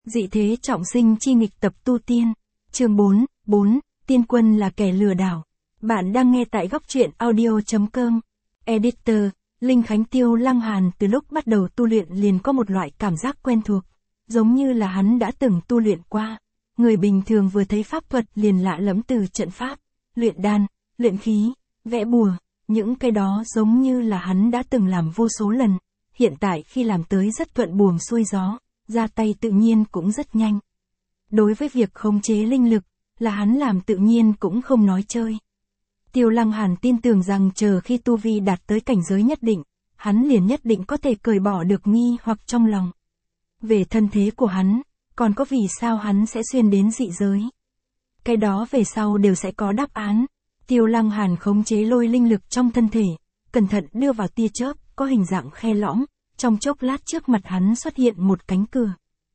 Dị thế trọng sinh chi nghịch tập tu tiên. Chương 4, Tiên quân là kẻ lừa đảo. Bạn đang nghe tại góc truyện audio.com. Editor, Linh Khánh. Tiêu Lăng Hàn từ lúc bắt đầu tu luyện liền có một loại cảm giác quen thuộc, giống như là hắn đã từng tu luyện qua. Người bình thường vừa thấy pháp thuật liền lạ lẫm từ trận pháp, luyện đan, luyện khí, vẽ bùa, những cái đó giống như là hắn đã từng làm vô số lần, hiện tại khi làm tới rất thuận buồm xuôi gió, ra tay tự nhiên cũng rất nhanh. Đối với việc khống chế linh lực, là hắn làm tự nhiên cũng không nói chơi. Tiêu Lăng Hàn tin tưởng rằng chờ khi tu vi đạt tới cảnh giới nhất định, hắn liền nhất định có thể cởi bỏ được nghi hoặc trong lòng. Về thân thế của hắn, còn có vì sao hắn sẽ xuyên đến dị giới. Cái đó về sau đều sẽ có đáp án. Tiêu Lăng Hàn khống chế lôi linh lực trong thân thể, cẩn thận đưa vào tia chớp, có hình dạng khe lõm, trong chốc lát trước mặt hắn xuất hiện một cánh cửa.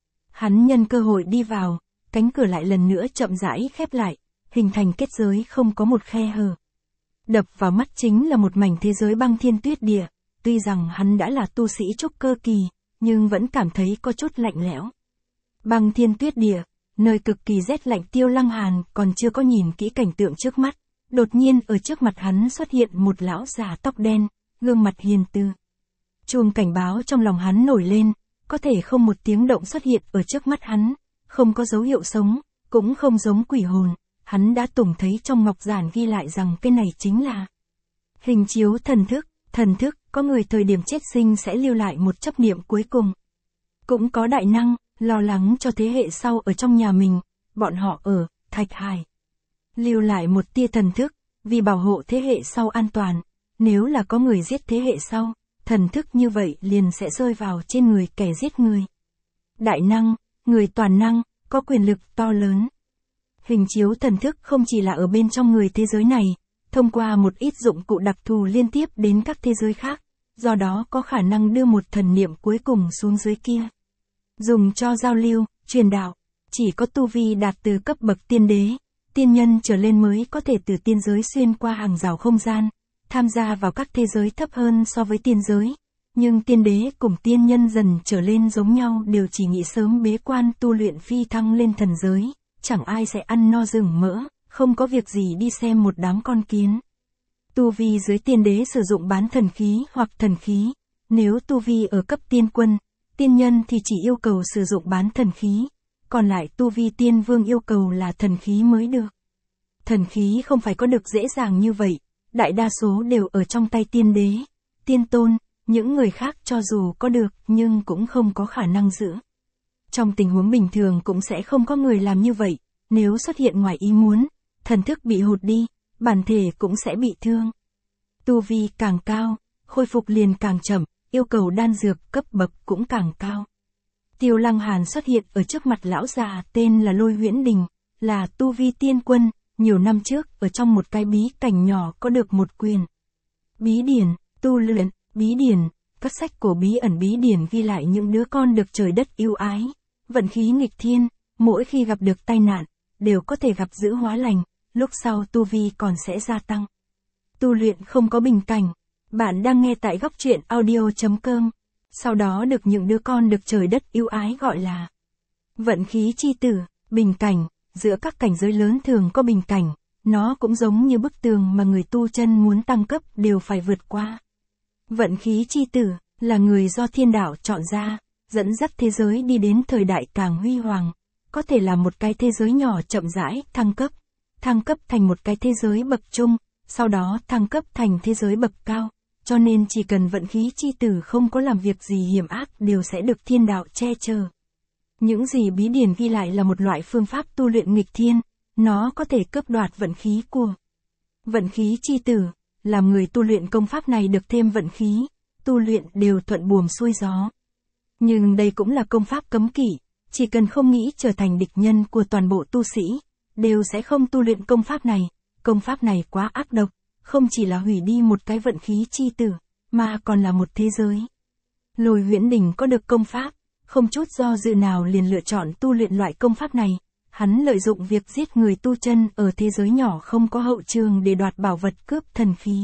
Hắn nhân cơ hội đi vào, cánh cửa lại lần nữa chậm rãi khép lại, hình thành kết giới không có một khe hở. Đập vào mắt chính là một mảnh thế giới băng thiên tuyết địa, tuy rằng hắn đã là tu sĩ trúc cơ kỳ, nhưng vẫn cảm thấy có chút lạnh lẽo. Băng thiên tuyết địa, nơi cực kỳ rét lạnh. Tiêu Lăng Hàn còn chưa có nhìn kỹ cảnh tượng trước mắt, đột nhiên ở trước mặt hắn xuất hiện một lão già tóc đen, gương mặt hiền từ. Chuông cảnh báo trong lòng hắn nổi lên, có thể không một tiếng động xuất hiện ở trước mắt hắn, không có dấu hiệu sống, cũng không giống quỷ hồn. Hắn đã từng thấy trong ngọc giản ghi lại rằng cái này chính là hình chiếu thần thức, có người thời điểm chết sinh sẽ lưu lại một chấp niệm cuối cùng. Cũng có đại năng, lo lắng cho thế hệ sau ở trong nhà mình, bọn họ ở Thạch Hải. Lưu lại một tia thần thức, vì bảo hộ thế hệ sau an toàn, nếu là có người giết thế hệ sau, thần thức như vậy liền sẽ rơi vào trên người kẻ giết người. Đại năng, người toàn năng, có quyền lực to lớn. Hình chiếu thần thức không chỉ là ở bên trong người thế giới này, thông qua một ít dụng cụ đặc thù liên tiếp đến các thế giới khác, do đó có khả năng đưa một thần niệm cuối cùng xuống dưới kia. Dùng cho giao lưu, truyền đạo, chỉ có tu vi đạt từ cấp bậc tiên đế, tiên nhân trở lên mới có thể từ tiên giới xuyên qua hàng rào không gian, tham gia vào các thế giới thấp hơn so với tiên giới. Nhưng tiên đế cùng tiên nhân dần trở lên giống nhau đều chỉ nghĩ sớm bế quan tu luyện phi thăng lên thần giới, chẳng ai sẽ ăn no rừng mỡ, không có việc gì đi xem một đám con kiến. Tu vi dưới tiên đế sử dụng bán thần khí hoặc thần khí, nếu tu vi ở cấp tiên quân, tiên nhân thì chỉ yêu cầu sử dụng bán thần khí, còn lại tu vi tiên vương yêu cầu là thần khí mới được. Thần khí không phải có được dễ dàng như vậy, đại đa số đều ở trong tay tiên đế, tiên tôn, những người khác cho dù có được nhưng cũng không có khả năng giữ. Trong tình huống bình thường cũng sẽ không có người làm như vậy, nếu xuất hiện ngoài ý muốn, thần thức bị hụt đi, bản thể cũng sẽ bị thương. Tu vi càng cao, khôi phục liền càng chậm, yêu cầu đan dược cấp bậc cũng càng cao. Tiêu Lăng Hàn xuất hiện ở trước mặt lão già tên là Lôi Huyễn Đình, là tu vi tiên quân, nhiều năm trước ở trong một cái bí cảnh nhỏ có được một quyền. Bí điển, tu luyện, bí điển, các sách cổ bí ẩn bí điển ghi lại những đứa con được trời đất yêu ái, vận khí nghịch thiên, mỗi khi gặp được tai nạn, đều có thể gặp dữ hóa lành, lúc sau tu vi còn sẽ gia tăng. Tu luyện không có bình cảnh. Bạn đang nghe tại góc truyện audio.com, sau đó được những đứa con được trời đất yêu ái gọi là vận khí chi tử, bình cảnh, giữa các cảnh giới lớn thường có bình cảnh, nó cũng giống như bức tường mà người tu chân muốn tăng cấp đều phải vượt qua. Vận khí chi tử, là người do thiên đạo chọn ra, dẫn dắt thế giới đi đến thời đại càng huy hoàng, có thể là một cái thế giới nhỏ chậm rãi thăng cấp thành một cái thế giới bậc trung, sau đó thăng cấp thành thế giới bậc cao. Cho nên chỉ cần vận khí chi tử không có làm việc gì hiểm ác đều sẽ được thiên đạo che chở. Những gì bí điển ghi lại là một loại phương pháp tu luyện nghịch thiên, nó có thể cướp đoạt vận khí của vận khí chi tử, làm người tu luyện công pháp này được thêm vận khí, tu luyện đều thuận buồm xuôi gió. Nhưng đây cũng là công pháp cấm kỵ, chỉ cần không nghĩ trở thành địch nhân của toàn bộ tu sĩ, đều sẽ không tu luyện công pháp này. Công pháp này quá ác độc, không chỉ là hủy đi một cái vận khí chi tử, mà còn là một thế giới. Lôi Huyễn Đình có được công pháp, không chút do dự nào liền lựa chọn tu luyện loại công pháp này. Hắn lợi dụng việc giết người tu chân ở thế giới nhỏ không có hậu trường để đoạt bảo vật cướp thần khí.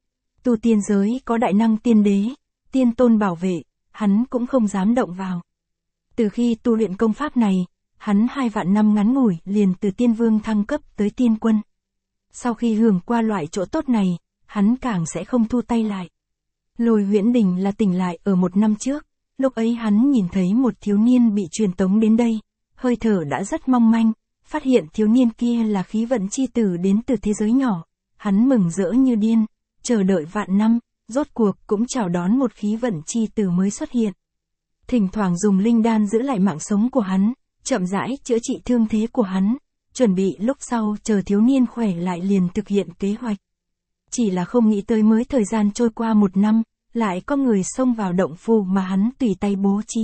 Tu tiên giới có đại năng tiên đế, tiên tôn bảo vệ, hắn cũng không dám động vào. Từ khi tu luyện công pháp này, hắn 2 vạn năm ngắn ngủi liền từ tiên vương thăng cấp tới tiên quân. Sau khi hưởng qua loại chỗ tốt này, hắn càng sẽ không thu tay lại. Lôi Huyễn Đình là tỉnh lại ở 1 năm trước, lúc ấy hắn nhìn thấy một thiếu niên bị truyền tống đến đây, hơi thở đã rất mong manh, phát hiện thiếu niên kia là khí vận chi tử đến từ thế giới nhỏ, hắn mừng rỡ như điên, chờ đợi vạn năm, rốt cuộc cũng chào đón một khí vận chi tử mới xuất hiện. Thỉnh thoảng dùng linh đan giữ lại mạng sống của hắn, chậm rãi chữa trị thương thế của hắn, chuẩn bị lúc sau chờ thiếu niên khỏe lại liền thực hiện kế hoạch. Chỉ là không nghĩ tới mới thời gian trôi qua 1 năm, lại có người xông vào động phủ mà hắn tùy tay bố trí.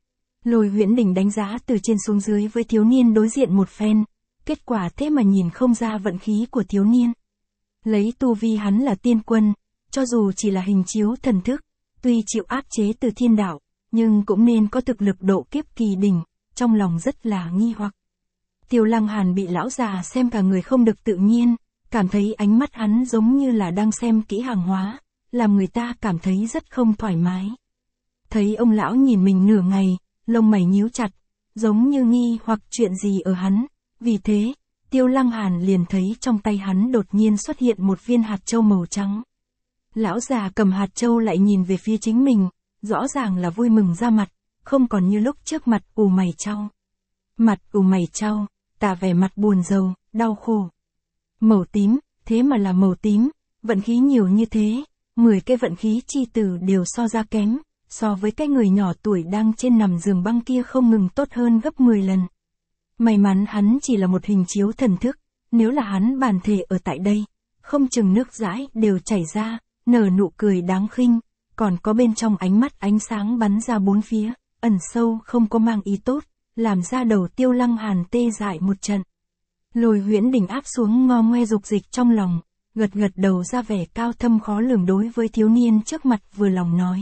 Lôi Huyễn Đình đánh giá từ trên xuống dưới với thiếu niên đối diện một phen, kết quả thế mà nhìn không ra vận khí của thiếu niên. Lấy tu vi hắn là tiên quân, cho dù chỉ là hình chiếu thần thức, tuy chịu áp chế từ thiên đạo, nhưng cũng nên có thực lực độ kiếp kỳ đỉnh, trong lòng rất là nghi hoặc. Tiêu Lăng Hàn bị lão già xem cả người không được tự nhiên, cảm thấy ánh mắt hắn giống như là đang xem kỹ hàng hóa, làm người ta cảm thấy rất không thoải mái. Thấy ông lão nhìn mình nửa ngày, lông mày nhíu chặt, giống như nghi hoặc chuyện gì ở hắn, vì thế, Tiêu Lăng Hàn liền thấy trong tay hắn đột nhiên xuất hiện một viên hạt châu màu trắng. Lão già cầm hạt châu lại nhìn về phía chính mình, rõ ràng là vui mừng ra mặt, không còn như lúc trước mặt ù mày chau. Mặt ù mày chau, tả vẻ mặt buồn rầu, đau khổ. Màu tím, thế mà là màu tím, vận khí nhiều như thế, 10 cái vận khí chi tử đều so ra kém, so với cái người nhỏ tuổi đang trên nằm giường băng kia không ngừng tốt hơn gấp 10 lần. May mắn hắn chỉ là một hình chiếu thần thức, nếu là hắn bản thể ở tại đây, không chừng nước dãi đều chảy ra, nở nụ cười đáng khinh, còn có bên trong ánh mắt ánh sáng bắn ra bốn phía, ẩn sâu không có mang ý tốt, làm ra đầu Tiêu Lăng Hàn tê dại một trận. Lôi Huyễn Đình áp xuống ngo ngoe dục dịch trong lòng, gật gật đầu ra vẻ cao thâm khó lường đối với thiếu niên trước mặt vừa lòng nói.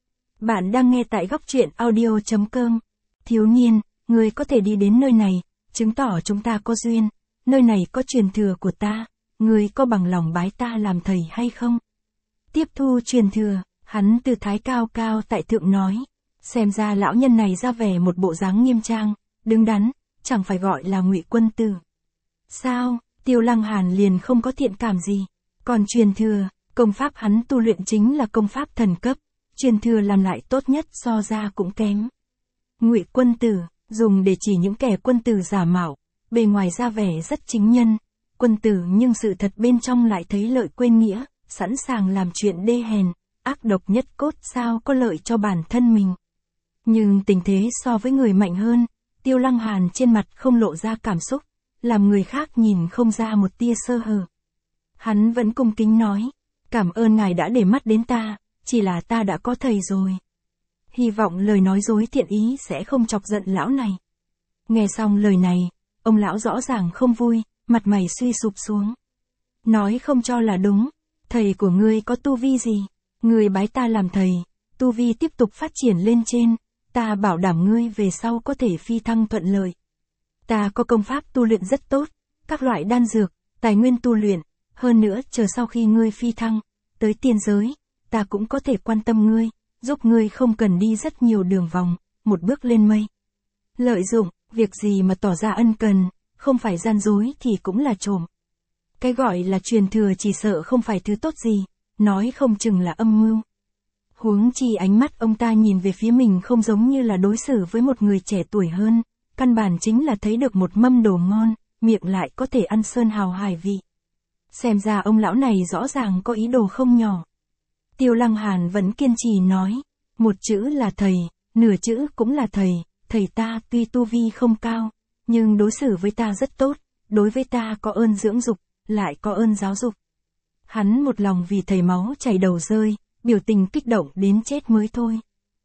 Bạn đang nghe tại góc truyện audio.com. Thiếu niên, ngươi có thể đi đến nơi này, chứng tỏ chúng ta có duyên, nơi này có truyền thừa của ta, ngươi có bằng lòng bái ta làm thầy hay không? Tiếp thu truyền thừa, hắn tư thái cao cao tại thượng nói, xem ra lão nhân này ra vẻ một bộ dáng nghiêm trang, đứng đắn, chẳng phải gọi là Ngụy Quân Tử. Sao, Tiêu Lăng Hàn liền không có thiện cảm gì, còn truyền thừa, công pháp hắn tu luyện chính là công pháp thần cấp, truyền thừa làm lại tốt nhất so ra cũng kém. Ngụy Quân Tử, dùng để chỉ những kẻ quân tử giả mạo, bề ngoài ra vẻ rất chính nhân, quân tử nhưng sự thật bên trong lại thấy lợi quên nghĩa, sẵn sàng làm chuyện đê hèn, ác độc nhất cốt sao có lợi cho bản thân mình. Nhưng tình thế so với người mạnh hơn, Tiêu Lăng Hàn trên mặt không lộ ra cảm xúc, làm người khác nhìn không ra một tia sơ hở. Hắn vẫn cung kính nói, cảm ơn ngài đã để mắt đến ta, chỉ là ta đã có thầy rồi. Hy vọng lời nói dối thiện ý sẽ không chọc giận lão này. Nghe xong lời này, ông lão rõ ràng không vui, mặt mày suy sụp xuống. Nói không cho là đúng, thầy của ngươi có tu vi gì? Ngươi bái ta làm thầy, tu vi tiếp tục phát triển lên trên, ta bảo đảm ngươi về sau có thể phi thăng thuận lợi. Ta có công pháp tu luyện rất tốt, các loại đan dược, tài nguyên tu luyện, hơn nữa chờ sau khi ngươi phi thăng, tới tiên giới, ta cũng có thể quan tâm ngươi, giúp ngươi không cần đi rất nhiều đường vòng, một bước lên mây. Lợi dụng, việc gì mà tỏ ra ân cần, không phải gian dối thì cũng là trộm. Cái gọi là truyền thừa chỉ sợ không phải thứ tốt gì, nói không chừng là âm mưu. Huống chi ánh mắt ông ta nhìn về phía mình không giống như là đối xử với một người trẻ tuổi hơn, căn bản chính là thấy được một mâm đồ ngon, miệng lại có thể ăn sơn hào hải vị. Xem ra ông lão này rõ ràng có ý đồ không nhỏ. Tiêu Lăng Hàn vẫn kiên trì nói, một chữ là thầy, nửa chữ cũng là thầy, thầy ta tuy tu vi không cao, nhưng đối xử với ta rất tốt, đối với ta có ơn dưỡng dục, lại có ơn giáo dục. Hắn một lòng vì thầy máu chảy đầu rơi, biểu tình kích động đến chết mới thôi.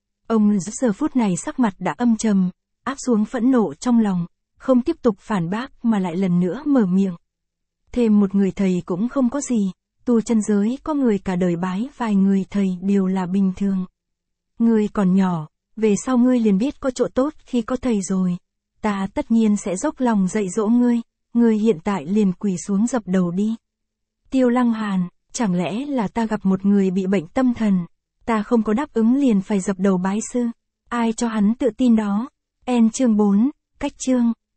Ông giờ phút này sắc mặt đã âm trầm, áp xuống phẫn nộ trong lòng, không tiếp tục phản bác mà lại lần nữa mở miệng. Thêm một người thầy cũng không có gì, tu chân giới có người cả đời bái vài người thầy đều là bình thường. Ngươi còn nhỏ, về sau ngươi liền biết có chỗ tốt khi có thầy rồi. Ta tất nhiên sẽ dốc lòng dạy dỗ ngươi hiện tại liền quỳ xuống dập đầu đi. Tiêu Lăng Hàn, chẳng lẽ là ta gặp một người bị bệnh tâm thần, ta không có đáp ứng liền phải dập đầu bái sư, ai cho hắn tự tin đó? N chương 4, cách chương.